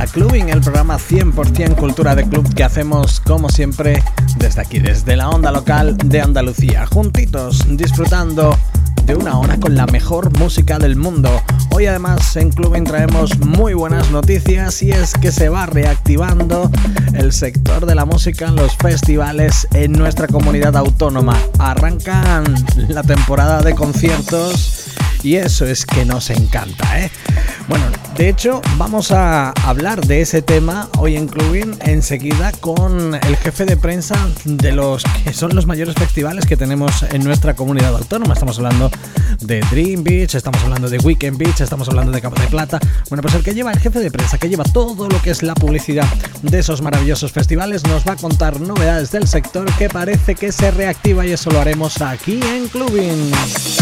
Clubbing, el programa 100% cultura de club que hacemos como siempre desde aquí, desde la onda local de Andalucía, juntitos disfrutando de una hora con la mejor música del mundo. Hoy además en Clubbing traemos muy buenas noticias y es que se va reactivando el sector de la música en los festivales en nuestra comunidad autónoma. Arrancan la temporada de conciertos y eso es que nos encanta, ¿eh? Bueno, de hecho vamos a hablar de ese tema hoy en Clubbing enseguida con el jefe de prensa de los que son los mayores festivales que tenemos en nuestra comunidad autónoma. Estamos hablando de Dream Beach, estamos hablando de Weekend Beach, estamos hablando de Cabo de Plata. Bueno, pues el jefe de prensa que lleva todo lo que es la publicidad de esos maravillosos festivales nos va a contar novedades del sector que parece que se reactiva y eso lo haremos aquí en Clubbing.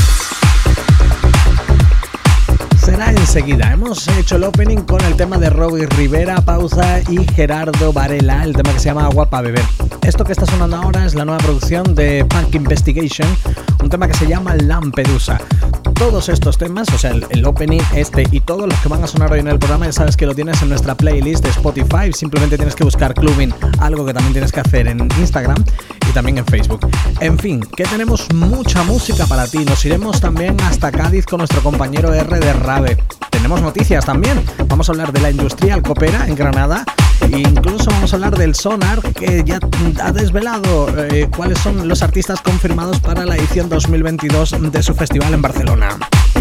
Será enseguida. Hemos hecho el opening con el tema de Robbie Rivera, Pausa y Gerardo Varela, el tema que se llama Agua pa' beber. Esto que está sonando ahora es la nueva producción de Punk Investigation, un tema que se llama Lampedusa. Todos estos temas, o sea, el opening este y todos los que van a sonar hoy en el programa, ya sabes que lo tienes en nuestra playlist de Spotify. Simplemente tienes que buscar Clubbing, algo que también tienes que hacer en Instagram y también en Facebook. En fin, que tenemos mucha música para ti. Nos iremos también hasta Cádiz con nuestro compañero R de Rave. Tenemos noticias también. Vamos a hablar de la Industrial Copera en Granada. E incluso vamos a hablar del Sonar, que ya ha desvelado cuáles son los artistas confirmados para la edición 2022 de su festival en Barcelona.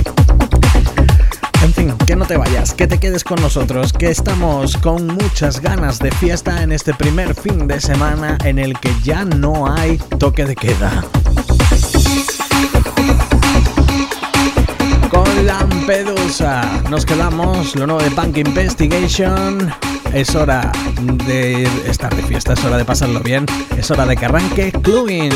En fin, que no te vayas, que te quedes con nosotros, que estamos con muchas ganas de fiesta en este primer fin de semana en el que ya no hay toque de queda. Con Lampedusa nos quedamos, lo nuevo de Punk Investigation. Es hora de estar de fiesta, es hora de pasarlo bien, es hora de que arranque Clubbing.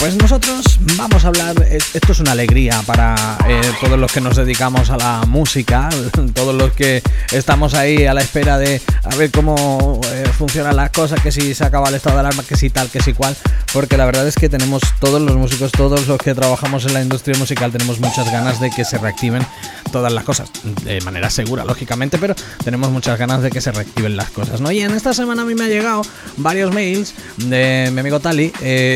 Pues nosotros vamos a hablar, esto es una alegría para todos los que nos dedicamos a la música, todos los que estamos ahí a la espera de a ver cómo funcionan las cosas, que si se acaba el estado de alarma, que si tal, que si cual, porque la verdad es que tenemos todos los músicos, todos los que trabajamos en la industria musical, tenemos muchas ganas de que se reactiven todas las cosas, de manera segura, lógicamente, pero tenemos muchas ganas de que se reactiven las cosas, ¿no? Y en esta semana a mí me ha llegado varios mails de mi amigo Tali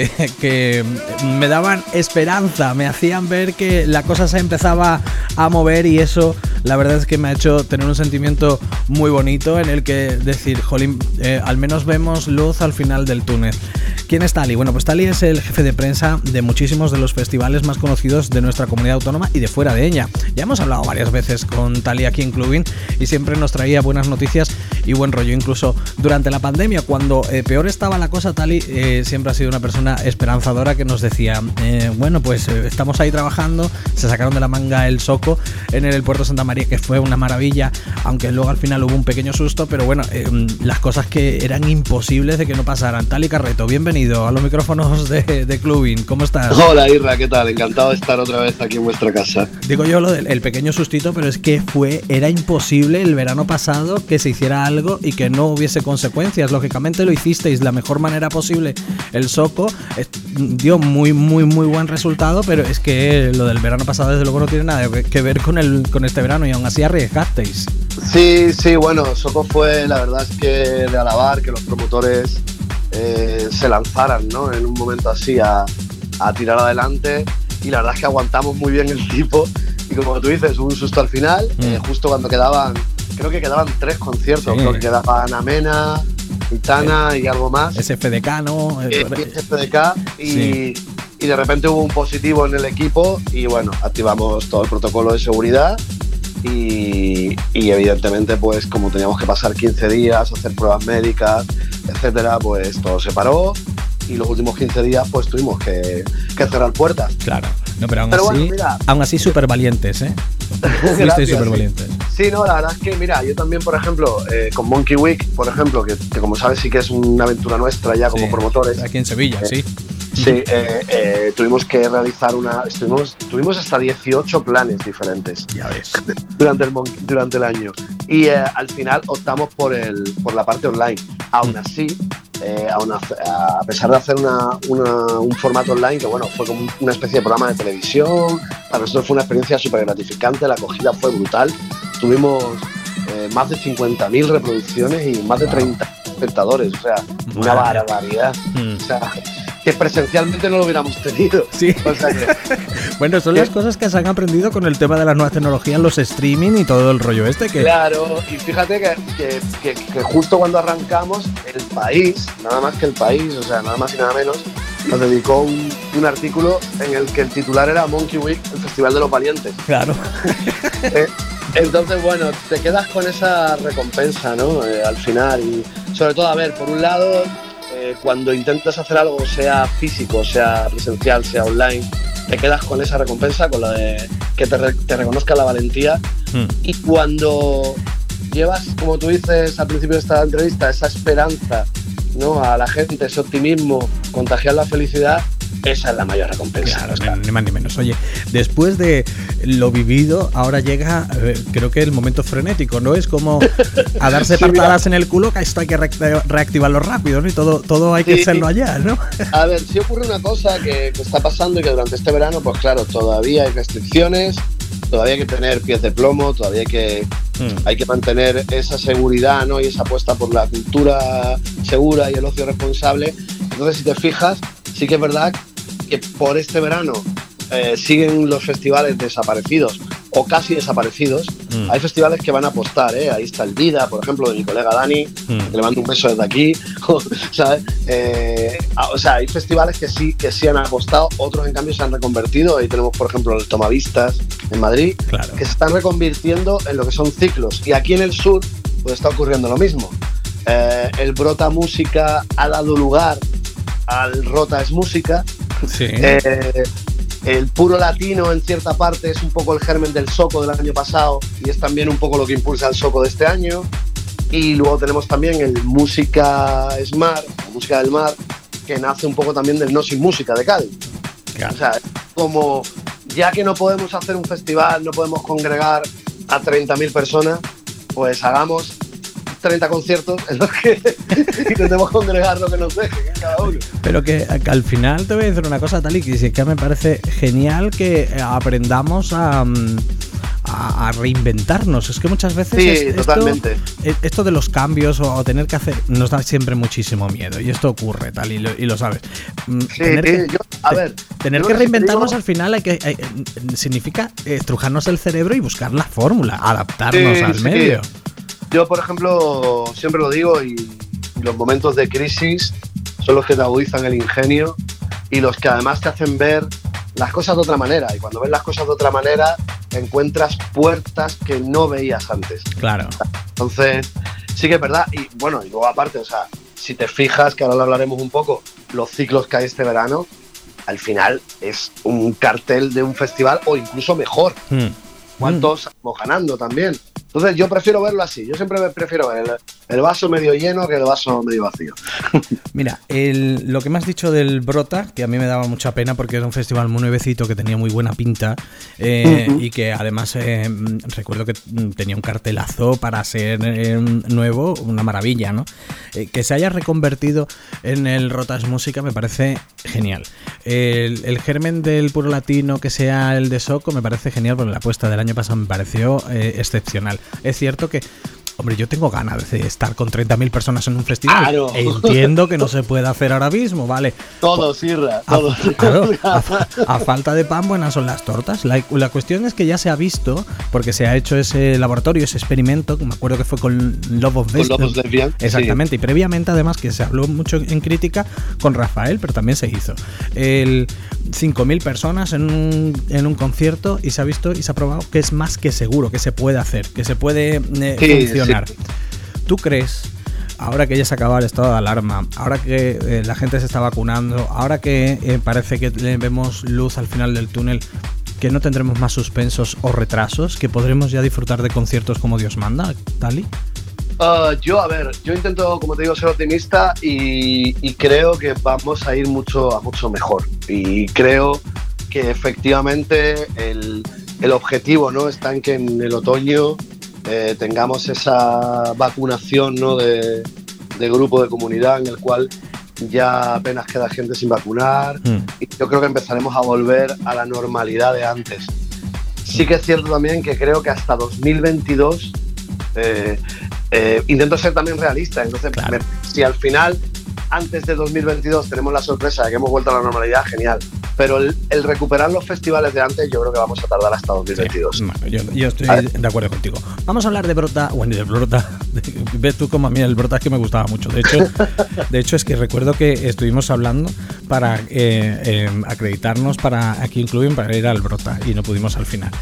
que me daban esperanza, me hacían ver que la cosa se empezaba a mover, y eso la verdad es que me ha hecho tener un sentimiento muy bonito en el que decir, jolín, al menos vemos luz al final del túnel. ¿Quién es Tali? Bueno, pues Tali es el jefe de prensa de muchísimos de los festivales más conocidos de nuestra comunidad autónoma y de fuera de ella. Ya hemos hablado varias veces con Tali aquí en Clubbing y siempre nos traía buenas noticias y buen rollo. Incluso durante la pandemia, cuando peor estaba la cosa, Tali siempre ha sido una persona esperanzadora que nos decía, bueno, pues estamos ahí trabajando, se sacaron de la manga el Soco en el Puerto Santa María, que fue una maravilla, aunque luego al final hubo un pequeño susto, pero bueno, las cosas que eran imposibles de que no pasaran. Tali Carreto, bienvenido a los micrófonos de Clubbing, ¿cómo estás? Hola Irra, ¿qué tal? Encantado de estar otra vez aquí en vuestra casa. Digo yo lo del pequeño sustito, pero es que era imposible el verano pasado que se hiciera algo y que no hubiese consecuencias. Lógicamente lo hicisteis de la mejor manera posible. El Soco dio muy buen resultado, pero es que lo del verano pasado desde luego no tiene nada que ver con este verano, y aún así arriesgasteis. Sí, bueno, Soco fue, la verdad es que de alabar que los promotores se lanzaran, ¿no? En un momento así a tirar adelante, y la verdad es que aguantamos muy bien el tipo, y como tú dices, hubo un susto al final, justo cuando creo que quedaban 3 conciertos, sí. Porque quedaban Amena, Gitana y algo más. SFDK, ¿no? SFDK, sí. Y de repente hubo un positivo en el equipo, y bueno, activamos todo el protocolo de seguridad. Y evidentemente, pues como teníamos que pasar 15 días, hacer pruebas médicas, etcétera, pues todo se paró, y los últimos 15 días pues tuvimos que cerrar puertas. Claro, no, pero aún así súper valientes, ¿eh? Fuisteis súper valientes. Sí, no, la verdad es que, mira, yo también, por ejemplo, con Monkey Week, por ejemplo, que como sabes sí que es una aventura nuestra ya como promotores. Aquí en Sevilla, sí. Sí, tuvimos que realizar tuvimos hasta 18 planes diferentes. Ya ves. durante el año. Y al final optamos por la parte online. Aún así, a pesar de hacer un formato online, que bueno, fue como una especie de programa de televisión, para nosotros fue una experiencia súper gratificante, la acogida fue brutal. Tuvimos más de 50.000 reproducciones y más de 30 espectadores, o sea, una barbaridad. O sea, que presencialmente no lo hubiéramos tenido. Sí. O sea que, bueno, son las cosas que se han aprendido con el tema de las nuevas tecnologías, los streaming y todo el rollo que... Claro, y fíjate que justo cuando arrancamos, el país, nada más que el país, o sea, nada más y nada menos, nos dedicó un artículo en el que el titular era Monkey Week, el Festival de los Valientes. Claro. Entonces, bueno, te quedas con esa recompensa, ¿no? Al final, y sobre todo, a ver, por un lado, cuando intentas hacer algo, sea físico, sea presencial, sea online, te quedas con esa recompensa, con la de que te reconozca la valentía. Y cuando llevas, como tú dices al principio de esta entrevista, esa esperanza, ¿no?, a la gente, ese optimismo, contagiar la felicidad, esa es la mayor recompensa. Claro, ni más ni menos. Oye, después de lo vivido, ahora llega, creo que el momento frenético, ¿no? Es como a darse patadas en el culo, que esto hay que reactivarlo rápido, ¿no? Y todo hay que hacerlo allá, ¿no? A ver, sí ocurre una cosa que está pasando, y que durante este verano, pues claro, todavía hay restricciones, todavía hay que tener pies de plomo, todavía hay que mantener esa seguridad, ¿no?, y esa apuesta por la cultura segura y el ocio responsable. Entonces, si te fijas, sí que es verdad que por este verano siguen los festivales desaparecidos o casi desaparecidos. Hay festivales que van a apostar, ahí está el Dida, por ejemplo, de mi colega Dani, que le mando un beso desde aquí, ¿sabes? O sea, hay festivales que sí han apostado, otros en cambio se han reconvertido. Ahí tenemos, por ejemplo, el Tomavistas en Madrid, claro, que se están reconvirtiendo en lo que son ciclos, y aquí en el sur pues está ocurriendo lo mismo. El Brota Música ha dado lugar al Rota es Música. Sí. El Puro Latino, en cierta parte, es un poco el germen del Soco del año pasado, y es también un poco lo que impulsa el Soco de este año. Y luego tenemos también el Música Smart, Música del Mar, que nace un poco también del No Sin Música de Cádiz. Claro. O sea, como ya que no podemos hacer un festival, no podemos congregar a 30.000 personas, pues hagamos 30 conciertos en los que intentemos congregar lo que nos dejen cada uno. Pero que al final te voy a decir una cosa, Tali, que sí que me parece genial que aprendamos a reinventarnos. Es que muchas veces esto de los cambios o tener que hacer nos da siempre muchísimo miedo, y esto ocurre, tal, y lo sabes. Tener que reinventarnos al final significa estrujarnos el cerebro y buscar la fórmula, adaptarnos al medio. Yo, por ejemplo, siempre lo digo, y los momentos de crisis son los que te agudizan el ingenio y los que además te hacen ver las cosas de otra manera. Y cuando ves las cosas de otra manera, encuentras puertas que no veías antes. Claro. Entonces, sí que es verdad. Y bueno, y luego aparte, o sea, si te fijas, que ahora lo hablaremos un poco, los ciclos que hay este verano, al final es un cartel de un festival o incluso mejor. ¿Cuántos estamos ganando también? Entonces yo prefiero verlo así. Yo siempre prefiero ver el vaso medio lleno que el vaso medio vacío. Mira, lo que me has dicho del Brota, que a mí me daba mucha pena porque era un festival muy nuevecito que tenía muy buena pinta, y que además recuerdo que tenía un cartelazo para ser nuevo, una maravilla, ¿no? Que se haya reconvertido en el Rotas Música me parece genial. El germen del puro latino que sea el de Soco me parece genial, porque la apuesta del año pasado me pareció excepcional. Es cierto que, hombre, yo tengo ganas de estar con 30.000 personas en un festival. Claro. Entiendo que no se puede hacer ahora mismo, ¿vale? Todos, Irra, todos. Claro, a falta de pan, buenas son las tortas. La cuestión es que ya se ha visto, porque se ha hecho ese laboratorio, ese experimento, que me acuerdo que fue con Love of Lesbian. Exactamente, sí. Y previamente, además, que se habló mucho en crítica con Rafael, pero también se hizo. 5.000 personas en un concierto, y se ha visto y se ha probado que es más que seguro, que se puede hacer, que se puede funcionar. Sí. ¿Tú crees, ahora que ya se acaba el estado de alarma, ahora que la gente se está vacunando, ahora que parece que le vemos luz al final del túnel, que no tendremos más suspensos o retrasos, que podremos ya disfrutar de conciertos como Dios manda, Tali? Yo intento, como te digo, ser optimista y creo que vamos a ir mucho mejor. Y creo que efectivamente el objetivo, ¿no?, está en que en el otoño tengamos esa vacunación, ¿no?, de grupo de comunidad, en el cual ya apenas queda gente sin vacunar, y yo creo que empezaremos a volver a la normalidad de antes. Sí que es cierto también que creo que hasta 2022 intento ser también realista, entonces claro, si al final antes de 2022 tenemos la sorpresa de que hemos vuelto a la normalidad, genial. Pero el recuperar los festivales de antes, yo creo que vamos a tardar hasta 2022. Sí, bueno, yo estoy de acuerdo contigo. Vamos a hablar de Brota. Bueno, de Brota. Ves tú como a mí el Brota es que me gustaba mucho. De hecho es que recuerdo que estuvimos hablando para acreditarnos para aquí en Clubin para ir al Brota y no pudimos al final.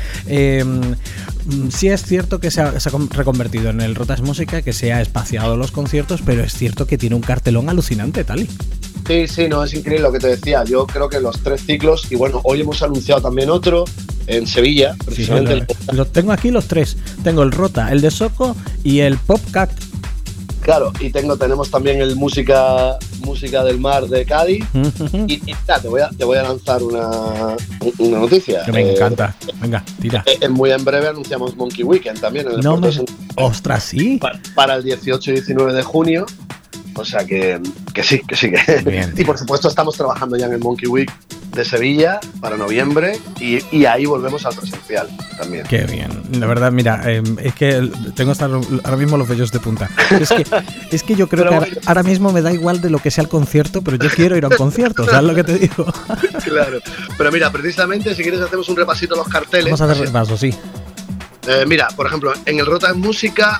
Sí es cierto que se ha reconvertido en el Rotas Música, que se ha espaciado los conciertos, pero es cierto que tiene un cartelón alucinante, Tali. Sí, no, es increíble lo que te decía. Yo creo que los 3 ciclos, y bueno, hoy hemos anunciado también otro en Sevilla, precisamente. Sí, los tengo aquí los 3. Tengo el Rota, el de Soco y el Popcat. Claro, y tenemos también el Música del Mar de Cádiz. Y te voy a lanzar una noticia. Que me encanta. Venga, tira. Muy en breve anunciamos Monkey Weekend también. En el ¡Ostras, sí! Para el 18 y 19 de junio. O sea que sí. Bien. Y por supuesto estamos trabajando ya en el Monkey Week de Sevilla para noviembre y ahí volvemos al presencial también. Qué bien. La verdad, mira, es que tengo ahora mismo los vellos de punta. Es que yo creo que ahora mismo me da igual de lo que sea el concierto, pero yo quiero ir a un concierto, ¿sabes lo que te digo? Claro. Pero mira, precisamente, si quieres hacemos un repasito a los carteles. Vamos a hacer repaso, sí. Mira, por ejemplo, en el Rota en Música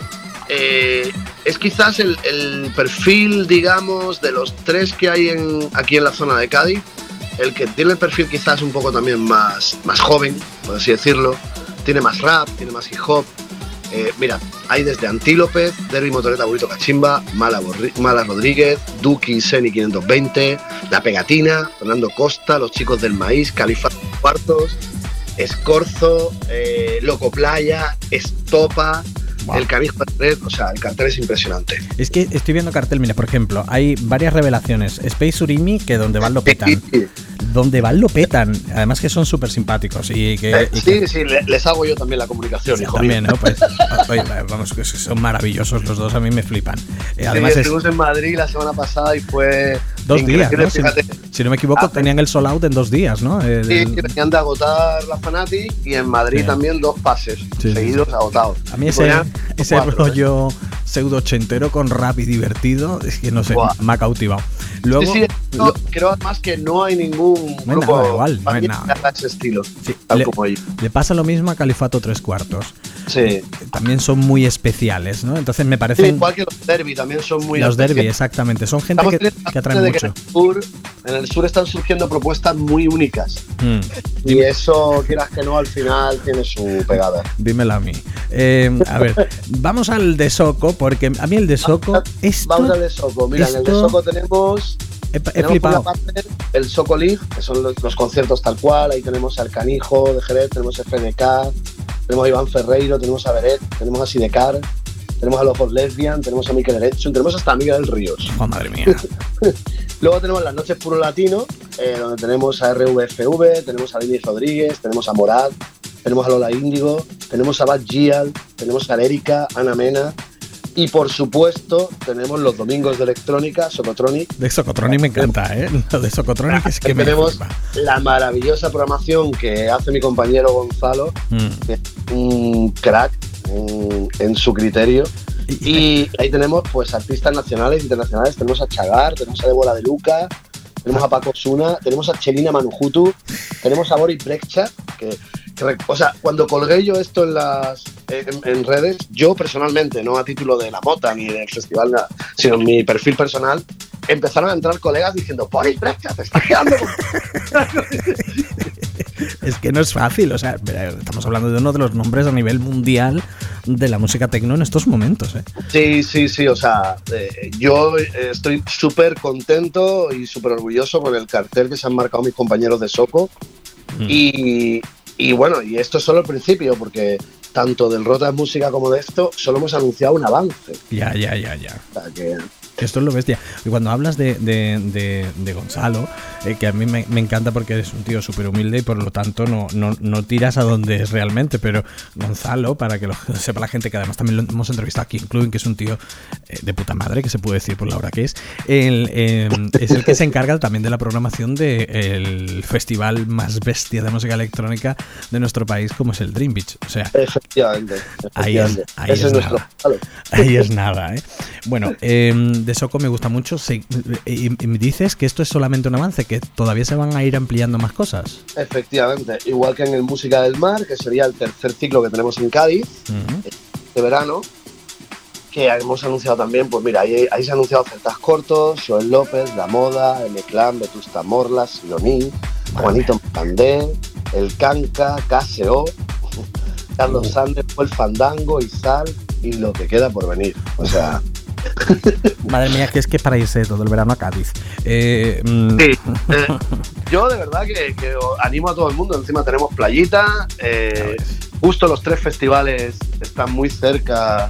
es quizás el perfil, digamos, de los 3 que hay aquí en la zona de Cádiz, el que tiene el perfil quizás un poco también más joven, por así decirlo. Tiene más rap, tiene más hip hop. Mira, hay desde Antílope, Derby Motoreta, Burrito Cachimba, Mala Rodríguez, Duki, Seni 520, La Pegatina, Fernando Costa, Los Chicos del Maíz, Califa Cuartos, Escorzo, Loco Playa, Estopa, Wow. El canijo de Jerez, o sea, el cartel es impresionante. Es que estoy viendo cartel, mira, por ejemplo, hay varias revelaciones. Space Surimi, que donde van lo petan. Donde van lo petan. Además que son súper simpáticos. Sí, les hago yo también la comunicación, sí, hijo también, mío. ¿no? Pues, oye, vamos, que son maravillosos los dos, a mí me flipan. Además estuvimos en Madrid la semana pasada y fue 2 días, ¿no? Si no me equivoco, tenían el sold out en 2 días, ¿no? Sí, tenían de agotar la Fanatic y en Madrid también 2 pases seguidos agotados. A mí ese rollo pseudo ochentero con rap y divertido, es que no sé, me ha cautivado. Luego, creo además que no hay ningún grupo no hay nada de ese estilo, sí, le pasa lo mismo a Califato 3/4. Sí. También son muy especiales, ¿no? Entonces me parecen... Sí, igual que los Derby también son muy... Los Derby, exactamente. Son gente que atraen mucho. En el sur están surgiendo propuestas muy únicas. Y eso, quieras que no, al final tiene su pegada. Dímelo a mí. A ver, vamos al de Soco, porque a mí el de Soco... Vamos al de Soco. Mira, en el de Soco tenemos... He flipado. Por una parte, el Soco Live, que son los conciertos tal cual. Ahí tenemos al Canijo de Jerez, tenemos FDK, tenemos a Iván Ferreiro, tenemos a Beret, tenemos a Sidecar, tenemos a Love for Lesbian, tenemos a Mikel Erection, tenemos hasta a Miguel del Ríos. Oh, madre mía. Luego tenemos las noches Puro Latino, donde tenemos a RVFV, tenemos a Denis Rodríguez, tenemos a Morad, tenemos a Lola Índigo, tenemos a Bad Gial, tenemos a Erika, Ana Mena. Y por supuesto, tenemos los domingos de electrónica, Socotronic. De Socotronic me encanta, ¿eh? Lo de Socotronic es que tenemos la maravillosa programación que hace mi compañero Gonzalo, que es un crack en su criterio. Y ahí tenemos pues artistas nacionales e internacionales. Tenemos a Chagar, tenemos a Débora de Luca, tenemos a Paco Osuna, tenemos a Chelina Manujutu, tenemos a Boris Brekcha, o sea, cuando colgué yo esto en redes, yo personalmente, no a título de la mota ni del festival, sino en mi perfil personal, empezaron a entrar colegas diciendo: Boris Brekcha, te estás quedando con... Es que no es fácil, o sea, estamos hablando de uno de los nombres a nivel mundial de la música techno en estos momentos, ¿eh? Sí, o sea, yo estoy súper contento y súper orgulloso con el cartel que se han marcado mis compañeros de Soco. Y bueno, y esto es solo el principio, porque tanto del Rota Música como de esto solo hemos anunciado un avance. Ya. O sea, que esto es lo bestia. Y cuando hablas de Gonzalo, que a mí me encanta porque eres un tío súper humilde y por lo tanto no tiras a donde es realmente, pero Gonzalo, para que lo sepa la gente, que además también lo hemos entrevistado aquí en Club, que es un tío de puta madre, que se puede decir por la hora que es el que se encarga también de la programación del festival más bestia de música electrónica de nuestro país, como es el Dream Beach. O sea, efectivamente. Ahí es nada. Ahí es nada, ¿eh? Bueno, de Soco me gusta mucho. Y me dices que esto es solamente un avance, que todavía se van a ir ampliando más cosas. Efectivamente, igual que en el Música del Mar, que sería el tercer ciclo que tenemos en Cádiz, de verano, que hemos anunciado también, pues mira, ahí se han anunciado Celtas Cortos, Joel López, La Moda, M-Clan, Vetusta Morla, Siloní, Juanito Pandé, El Canca, KSO, Carlos Sanders, El Fandango, Izal y lo que queda por venir. O sea... Madre mía, que es que para irse todo el verano a Cádiz. Sí, yo de verdad que animo a todo el mundo. Encima tenemos playita, justo los 3 festivales están muy cerca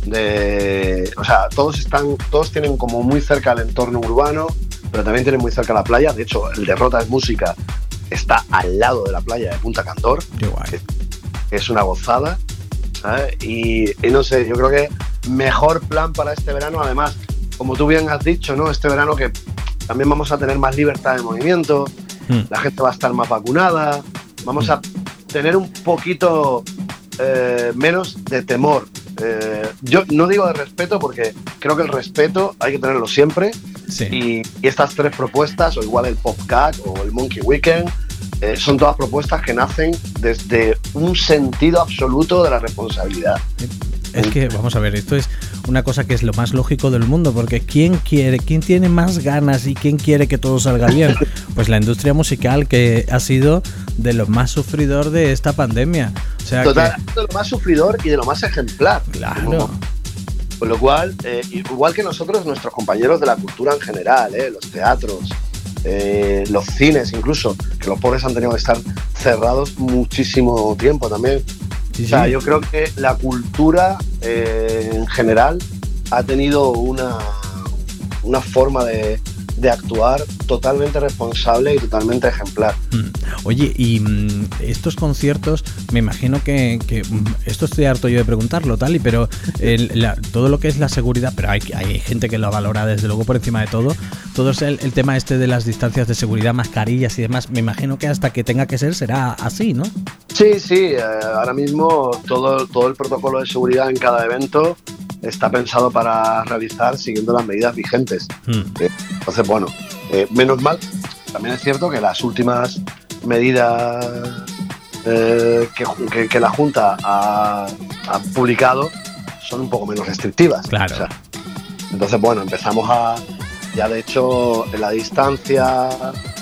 de... O sea, todos tienen como muy cerca el entorno urbano, pero también tienen muy cerca la playa. De hecho, el de Rota Música está al lado de la playa de Punta Candor. Qué guay. Que es una gozada, ¿sabes? Y no sé, yo creo que mejor plan para este verano. Además, como tú bien has dicho, ¿no? Este verano que también vamos a tener más libertad de movimiento, la gente va a estar más vacunada, vamos a tener un poquito menos de temor. Yo no digo de respeto, porque creo que el respeto hay que tenerlo siempre. Sí. Y estas 3 propuestas, o igual el PopCat o el Monkey Weekend, son todas propuestas que nacen desde un sentido absoluto de la responsabilidad. Es que, vamos a ver, esto es una cosa que es lo más lógico del mundo, porque ¿quién tiene más ganas y quién quiere que todo salga bien? Pues la industria musical, que ha sido de lo más sufridor de esta pandemia. O sea, total, de lo más sufridor y de lo más ejemplar. Claro. Con lo cual, igual que nosotros, nuestros compañeros de la cultura en general, los teatros, los cines incluso, que los pobres han tenido que estar cerrados muchísimo tiempo también. O sea, yo creo que la cultura en general ha tenido una forma de actuar totalmente responsable y totalmente ejemplar. Oye, y estos conciertos, me imagino que esto estoy harto yo de preguntarlo, pero todo lo que es la seguridad, pero hay gente que lo valora desde luego por encima de todo es el tema este de las distancias de seguridad, mascarillas y demás, me imagino que hasta que tenga que ser será así, ¿no? Sí, ahora mismo todo el protocolo de seguridad en cada evento está pensado para realizar siguiendo las medidas vigentes. Entonces, bueno, menos mal, también es cierto que las últimas medidas que la Junta ha publicado son un poco menos restrictivas. Claro. O sea, entonces, bueno, empezamos ya de hecho en la distancia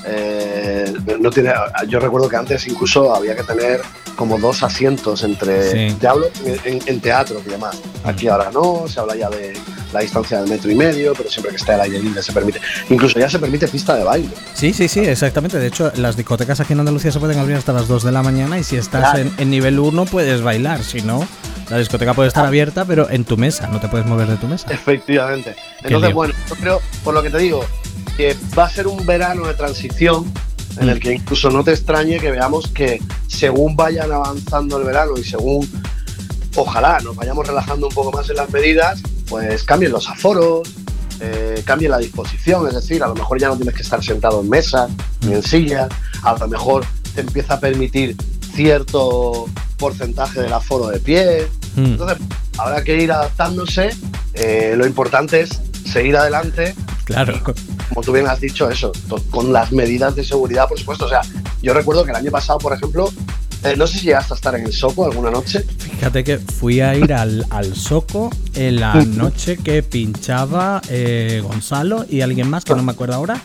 yo recuerdo que antes incluso había que tener como 2 asientos entre, sí. Te hablo en teatro y demás. Aquí ahora no, se habla ya de la distancia del 1,5 metros, pero siempre que esté al aire libre se permite. Incluso ya se permite pista de baile. Sí, exactamente. De hecho, las discotecas aquí en Andalucía se pueden abrir hasta las 2 de la mañana y si estás en nivel 1 puedes bailar, si no, la discoteca puede estar abierta, pero en tu mesa, no te puedes mover de tu mesa. Efectivamente. Entonces, bueno, yo creo, por lo que te digo, que va a ser un verano de transición en el que incluso no te extrañe que veamos que según vayan avanzando el verano y según, ojalá, nos vayamos relajando un poco más en las medidas, pues cambien los aforos, cambie la disposición, es decir, a lo mejor ya no tienes que estar sentado en mesa ni en silla, a lo mejor te empieza a permitir cierto porcentaje del aforo de pie. Entonces, habrá que ir adaptándose. Lo importante es seguir adelante. Claro. Y, como tú bien has dicho, eso, con las medidas de seguridad, por supuesto. O sea, yo recuerdo que el año pasado, por ejemplo, no sé si llegaste a estar en el Soco alguna noche. Fíjate que fui a ir al Soco en la noche que pinchaba Gonzalo y alguien más, que no me acuerdo ahora.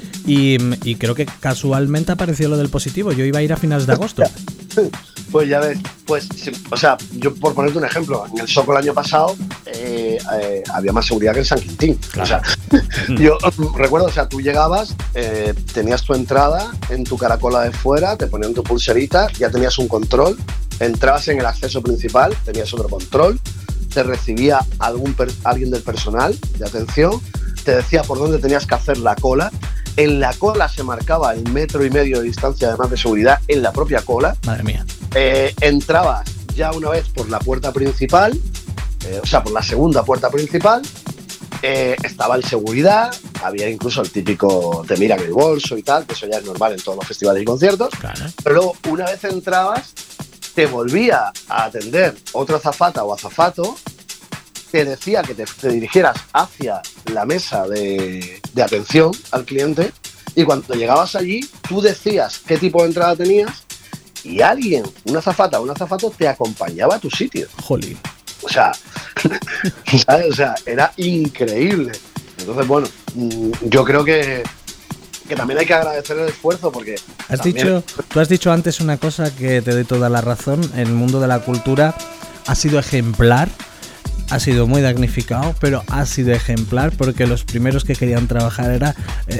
Y creo que casualmente apareció lo del Positivo. Yo iba a ir a finales de agosto. Pues ya ves, o sea, yo por ponerte un ejemplo, en el Soco el año pasado había más seguridad que en San Quintín. Claro. O sea, yo recuerdo, o sea, tú llegabas, tenías tu entrada en tu caracola de fuera, te ponían tu pulserita, ya tenías un control, entrabas en el acceso principal, tenías otro control, te recibía alguien del personal de atención, te decía por dónde tenías que hacer la cola. En la cola se marcaba el 1,5 metros de distancia además de seguridad en la propia cola. Madre mía. Entrabas ya una vez por la puerta principal, o sea, por la segunda puerta principal, estaba el seguridad, había incluso el típico te miran el bolso y tal, que eso ya es normal en todos los festivales y conciertos. Claro. Pero luego, una vez entrabas, te volvía a atender otra azafata o azafato, te decía que te dirigieras hacia la mesa de atención al cliente y cuando llegabas allí tú decías qué tipo de entrada tenías y alguien, una azafata o un azafato te acompañaba a tu sitio. Jolín. O sea, ¿sabes? O sea, era increíble. Entonces, bueno, yo creo que también hay que agradecer el esfuerzo porque... Tú has dicho antes una cosa que te doy toda la razón. El mundo de la cultura ha sido ejemplar. Ha sido muy damnificado, pero ha sido ejemplar porque los primeros que querían trabajar eran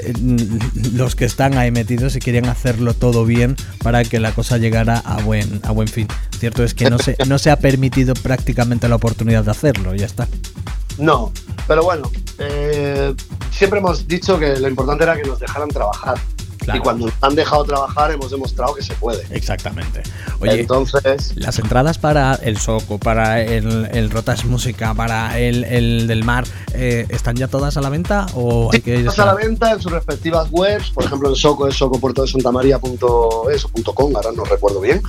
los que están ahí metidos y querían hacerlo todo bien para que la cosa llegara a buen fin. Cierto es que no se ha permitido prácticamente la oportunidad de hacerlo, ya está. No, pero bueno, siempre hemos dicho que lo importante era que nos dejaran trabajar. Claro. Y cuando nos han dejado trabajar hemos demostrado que se puede. Exactamente. Oye, entonces, las entradas para el Soco, para el Rotas Música, para el del Mar, ¿están ya todas a la venta? ¿O hay que ir a la venta en sus respectivas webs? Por ejemplo, el Soco es socopuertodesantamaria.es.com, ahora no recuerdo bien.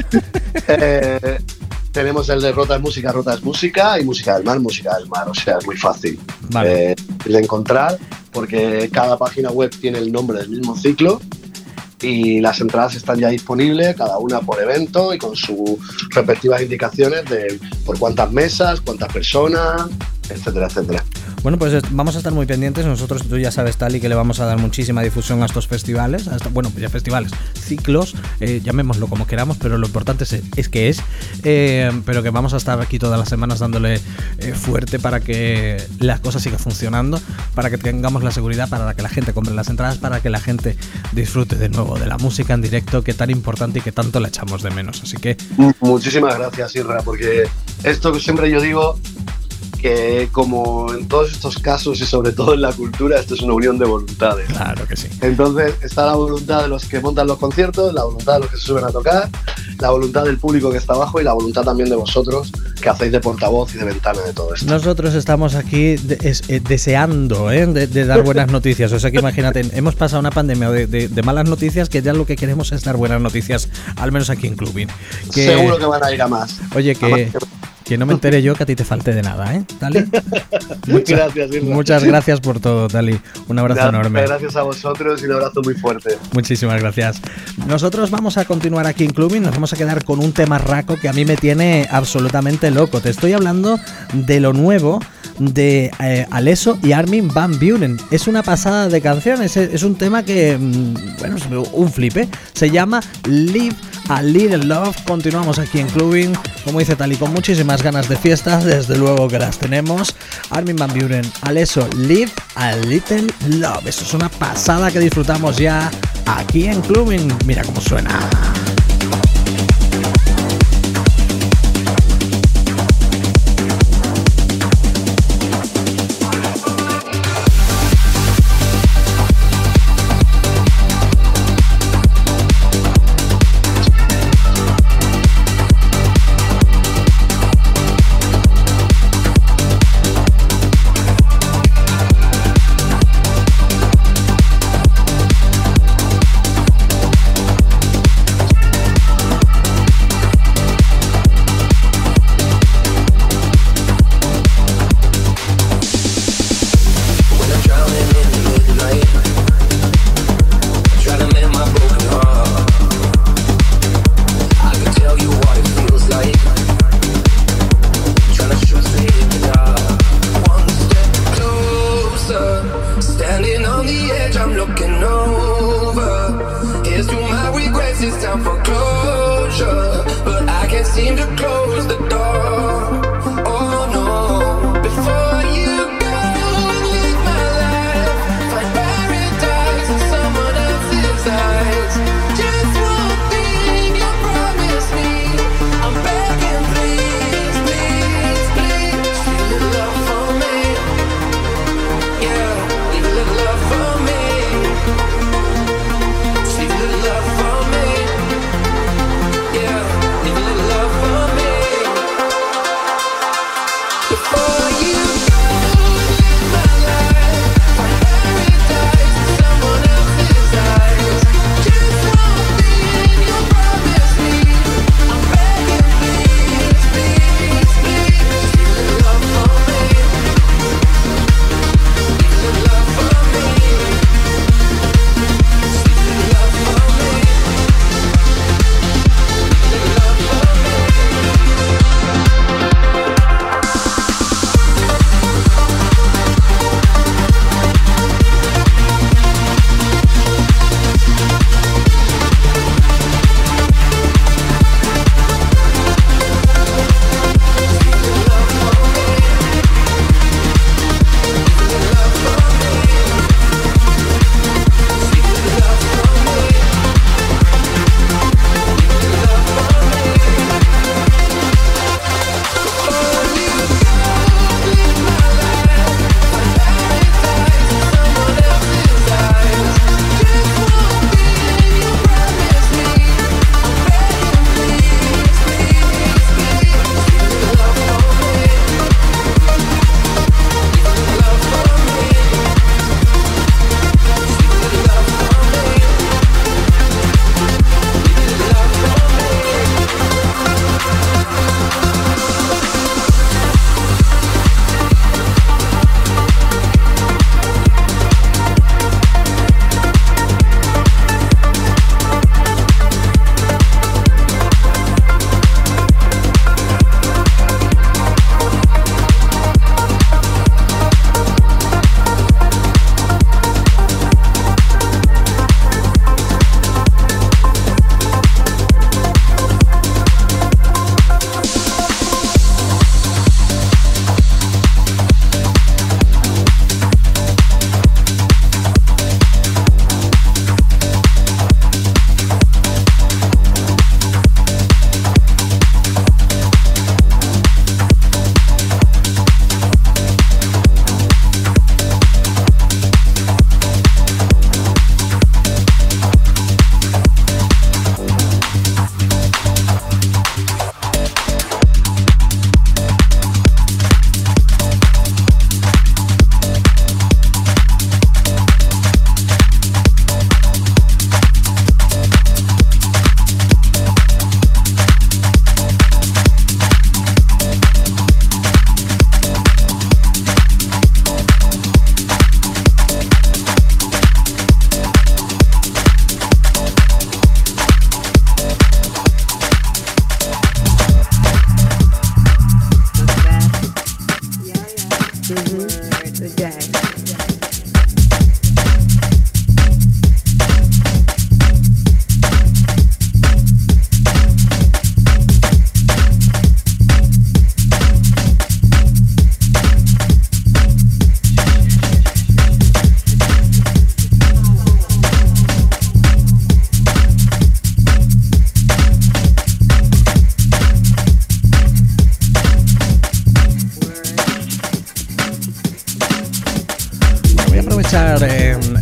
Tenemos el de Rotas Música y Música del Mar. O sea, es muy fácil de encontrar porque cada página web tiene el nombre del mismo ciclo y las entradas están ya disponibles, cada una por evento y con sus respectivas indicaciones de por cuántas mesas, cuántas personas, etcétera, etcétera. Bueno, pues vamos a estar muy pendientes. Nosotros, tú ya sabes, Tali, que le vamos a dar muchísima difusión a estos festivales, bueno, ya festivales, ciclos, llamémoslo como queramos, pero lo importante es que es, pero que vamos a estar aquí todas las semanas dándole fuerte para que las cosas sigan funcionando, para que tengamos la seguridad, para que la gente compre las entradas, para que la gente disfrute de nuevo de la música en directo, que tan importante y que tanto la echamos de menos. Así que muchísimas gracias, Isra, porque esto que siempre yo digo, que como en todos estos casos y sobre todo en la cultura, esto es una unión de voluntades. Claro que sí. Entonces está la voluntad de los que montan los conciertos, la voluntad de los que se suben a tocar, la voluntad del público que está abajo y la voluntad también de vosotros que hacéis de portavoz y de ventana de todo esto. Nosotros estamos aquí deseando de dar buenas noticias. O sea que imagínate, hemos pasado una pandemia de malas noticias, que ya lo que queremos es dar buenas noticias, al menos aquí en Clubbing. Seguro que van a ir a más. Oye, que no me entere yo que a ti te falte de nada, ¿eh, Tali? Muchas gracias por todo, Tali. Un abrazo enorme. Gracias a vosotros y un abrazo muy fuerte. Muchísimas gracias. Nosotros vamos a continuar aquí en Clubbing. Nos vamos a quedar con un tema raco que a mí me tiene absolutamente loco. Te estoy hablando de lo nuevo de Alesso y Armin van Buuren. Es una pasada de canción. Es un tema que, bueno, es un flipe. Se llama Live a Little Love. Continuamos aquí en Clubbing, como dice Tali, con muchísimas ganas de fiestas, desde luego que las tenemos. Armin van Buuren, Alesso, Live a Little Love. Eso es una pasada que disfrutamos ya aquí en Clubbing. Mira cómo suena.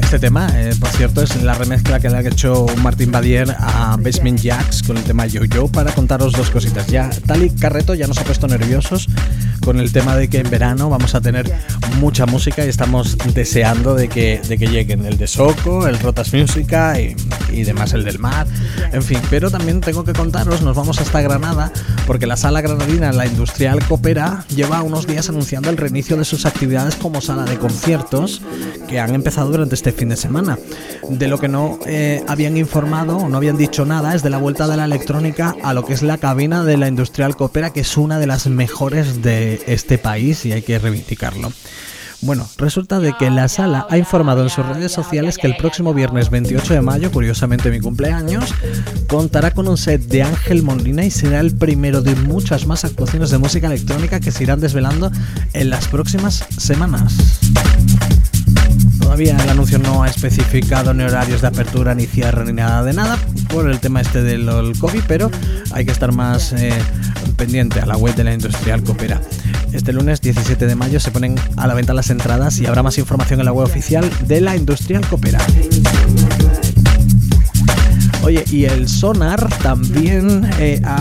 Este tema, por cierto, es la remezcla que le ha hecho Martín Badier a Basement Jaxx con el tema Yo Yo, para contaros dos cositas. Ya Tali Carreto ya nos ha puesto nerviosos con el tema de que en verano vamos a tener mucha música y estamos deseando de que lleguen el de Soco, el Rotas Música y demás, el del Mar, en fin. Pero también tengo que contaros, nos vamos hasta Granada, porque la Sala Granadina, la Industrial Copera, lleva unos días anunciando el reinicio de sus actividades como sala de conciertos que han empezado durante este fin de semana. De lo que no habían informado o no habían dicho nada es de la vuelta de la electrónica a lo que es la cabina de la Industrial Copera, que es una de las mejores de este país y hay que reivindicarlo. Bueno, resulta de que la sala ha informado en sus redes sociales que el próximo viernes 28 de mayo, curiosamente mi cumpleaños, contará con un set de Ángel Molina y será el primero de muchas más actuaciones de música electrónica que se irán desvelando en las próximas semanas. Todavía el anuncio no ha especificado ni horarios de apertura, ni cierre, ni nada de nada por el tema este del COVID, pero hay que estar más pendiente a la web de la Industrial Copera. Este lunes 17 de mayo se ponen a la venta las entradas y habrá más información en la web oficial de la Industrial Copera. Oye, y el Sonar también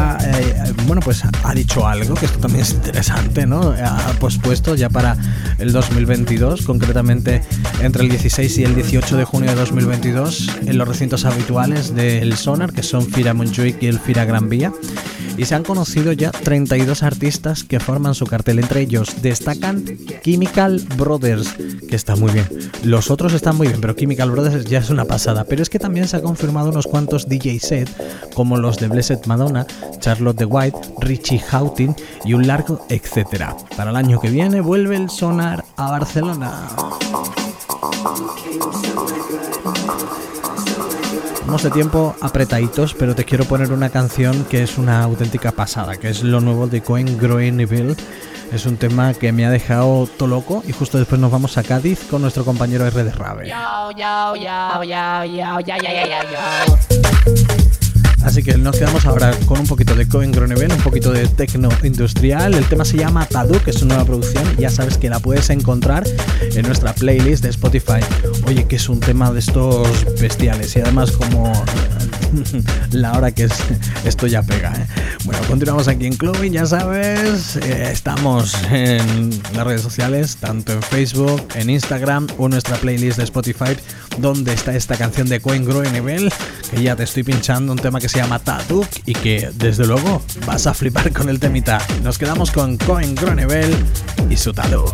ha dicho algo, que esto también es interesante, ¿no? Ha pospuesto ya para el 2022, concretamente entre el 16 y el 18 de junio de 2022, en los recintos habituales del Sonar, que son Fira Montjuïc y el Fira Gran Vía. Y se han conocido ya 32 artistas que forman su cartel. Entre ellos destacan Chemical Brothers, que está muy bien. Los otros están muy bien, pero Chemical Brothers ya es una pasada. Pero es que también se ha confirmado unos cuantos DJ set, como los de Blessed Madonna, Charlotte de White, Richie Houghton y un largo etcétera. Para el año que viene vuelve el Sonar a Barcelona. Vamos de tiempo apretaditos, pero te quiero poner una canción que es una auténtica pasada, que es lo nuevo de Cohen Groeneville. Es un tema que me ha dejado todo loco y justo después nos vamos a Cádiz con nuestro compañero R de Rave. Así que nos quedamos ahora con un poquito de Cohen Groeneville, un poquito de techno industrial. El tema se llama Taduk, que es una nueva producción y ya sabes que la puedes encontrar en nuestra playlist de Spotify. Oye, que es un tema de estos bestiales y además como la hora que es, esto ya pega, ¿eh? Bueno, continuamos aquí en Clubbing, ya sabes, estamos en las redes sociales, tanto en Facebook, en Instagram o nuestra playlist de Spotify, donde está esta canción de Cohen Groeneville, que ya te estoy pinchando, un tema que se llama Taduk y que desde luego vas a flipar con el temita. Nos quedamos con Cohen Groeneville y su Taduk.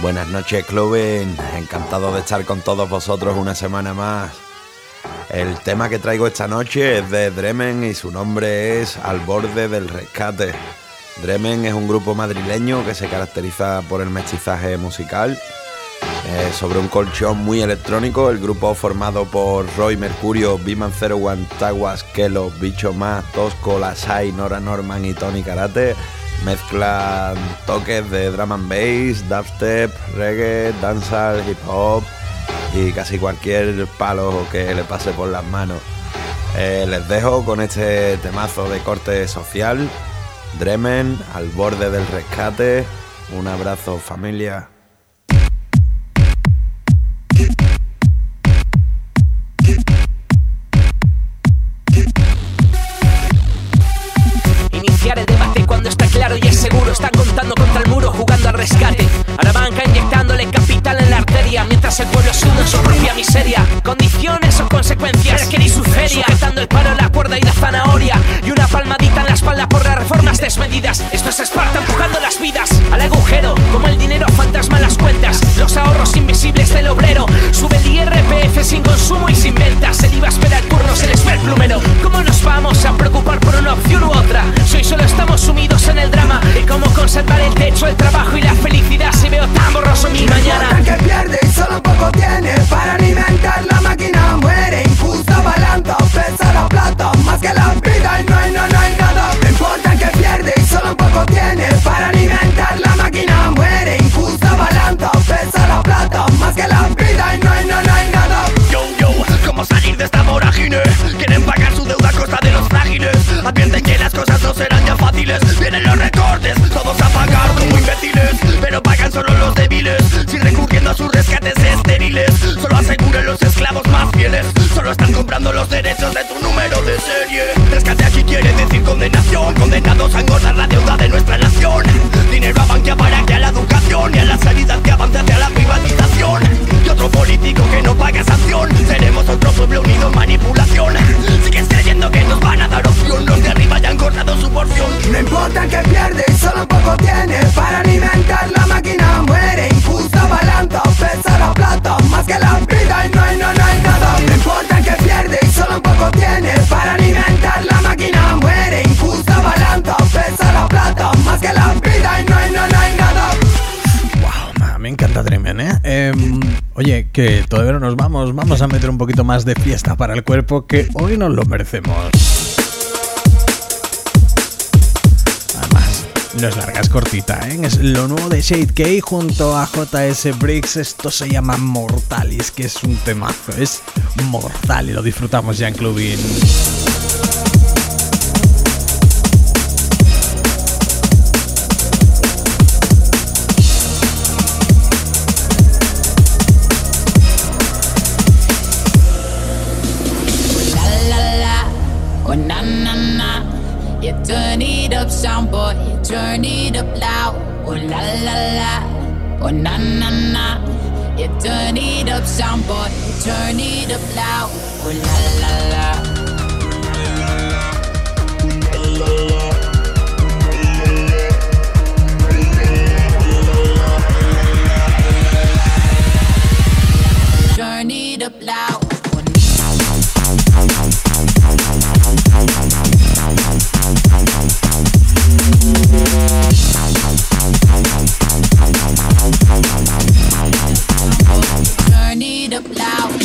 Buenas noches, Clubbing. Encantado de estar con todos vosotros una semana más. El tema que traigo esta noche es de Dremen y su nombre es Al Borde del Rescate. Dremen es un grupo madrileño que se caracteriza por el mestizaje musical. Sobre un colchón muy electrónico, el grupo formado por Roy Mercurio, Biman 01, Tawas, Kelo, Bicho Más, Tosco, Lasai, Nora Norman y Tony Karate mezclan toques de drum and bass, dubstep, reggae, dancehall, hip hop y casi cualquier palo que le pase por las manos. Les dejo con este temazo de corte social, Dremen, Al Borde del Rescate. Un abrazo, familia. Iniciar el debate cuando está claro y es seguro. Están contando contra el muro, jugando al rescate. A la banca inyectándole capital en la arteria, mientras el pueblo se hunde en su propia miseria. Condiciones o consecuencias, que ni su feria. Sujetando el palo, la cuerda y la zanahoria, y una palmadita en la espalda por las reformas desmedidas. Esto es Esparta empujando las vidas al agujero, como el dinero fantasma en las cuentas. Los ahorros invisibles del obrero. Sube el IRPF sin consumo y sin ventas. El IVA espera el turno, se les ve el plumero. ¿Cómo nos vamos a preocupar por una opción u otra? Si hoy solo estamos sumidos en el drama de cómo conservar el techo, el trabajo y la felicidad. Si veo tan borroso mi mañana. No importa que pierde y solo poco tiene para alimentar la máquina. Muere injusta, balanza, pesa la plata más que la vida y no hay nada. No importa que pierde y solo poco tiene para alimentar la máquina. Muere injusta, balanza, pesa la plata más que la vida y no hay nada. Yo, ¿cómo salir de esta vorágine? Quieren pagar su deuda a costa de los frágiles. Advierten que las cosas no serán ya fáciles. Vienen los recortes, todos a pagar como imbéciles. Pero pagan solo los débiles, sin recurriendo a sus rescates estériles. Solo aseguren los esclavos más fieles. Solo están comprando los derechos de tu número de serie. Rescate aquí quiere decir condenación. Condenados a engordar la deuda de nuestra nación. Dinero a banquea para que a la educación y a la sanidad que avance hacia la privatización. Y otro político que no paga sanción. Seremos otro pueblo unido en manipulación. Sigues creyendo que nos van a dar opción. Los de arriba ya han cortado su porción. No importa que pierde y solo poco tiene para alimentar la máquina. Muere injusta, balanza, pesa la plata más que la vida y no hay nada. No importa que pierde y solo poco tiene para alimentar la máquina. Muere injusta, balanza, pesa la plata más que la vida y no hay nada. Wow, me encanta Dremen, oye, que todavía no nos vamos a meter un poquito más de fiesta para el cuerpo, que hoy nos lo merecemos. Además, no es larga, es cortita, es lo nuevo de Shade K junto a JS Briggs. Esto se llama Mortalis, que es un temazo, es mortal y lo disfrutamos ya en Clubbing. Oh na na na, you turn it up sound boy, you turn it up loud. Oh la la la, oh na na na, you turn it up sound boy, you turn it up loud. Oh la la la. Turn it up loud. Turn it up loud.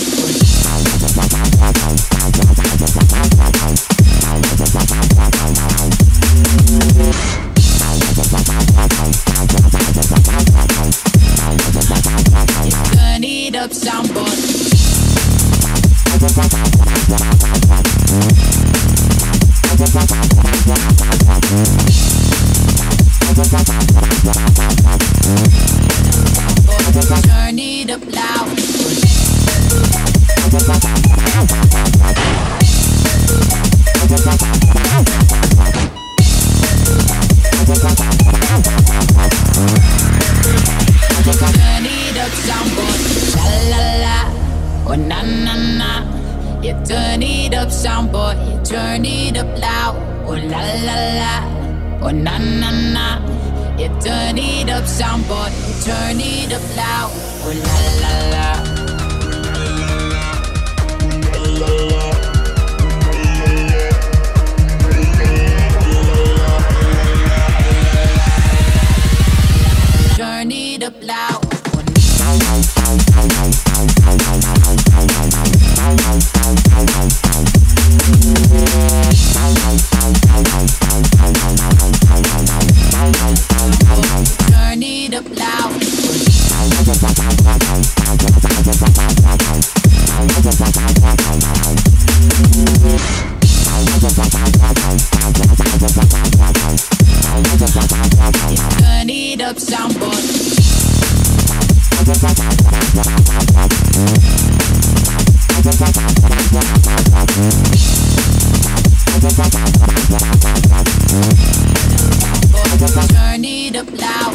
Turn it up, soundboard. Turn it up loud. Turn it up, soundboard. La la la, oh na na na. You turn it up, soundboard. You turn it up loud. Oh la la la, oh na na na. You turn it up, soundboy. You turn it up loud. Oh la la la. Turn it up loud. Turn it up loud. Turn it up, soundboy. Turn it up loud.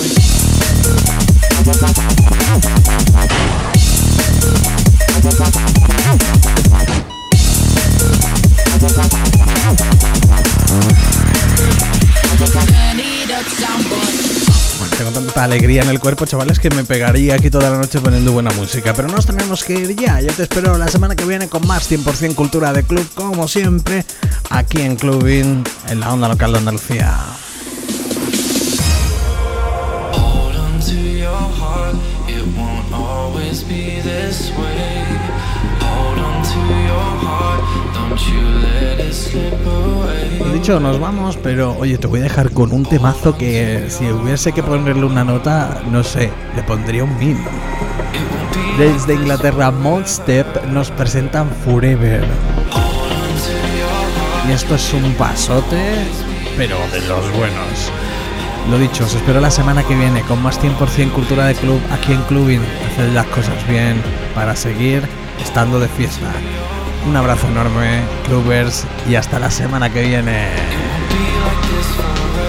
Turn it up, soundboy. Tengo tanta alegría en el cuerpo, chavales, que me pegaría aquí toda la noche poniendo buena música. Pero nos tenemos que ir ya. Yo te espero la semana que viene con más 100% cultura de club, como siempre, aquí en Clubbing, en la onda local de Andalucía. Lo dicho, nos vamos, pero oye, te voy a dejar con un temazo que si hubiese que ponerle una nota, no sé, le pondría un 1000. Desde Inglaterra, Moldstep nos presentan Forever. Y esto es un pasote, pero de los buenos. Lo dicho, os espero la semana que viene con más 100% cultura de club aquí en Clubbing. Haced las cosas bien para seguir estando de fiesta. Un abrazo enorme, clubbers, y hasta la semana que viene.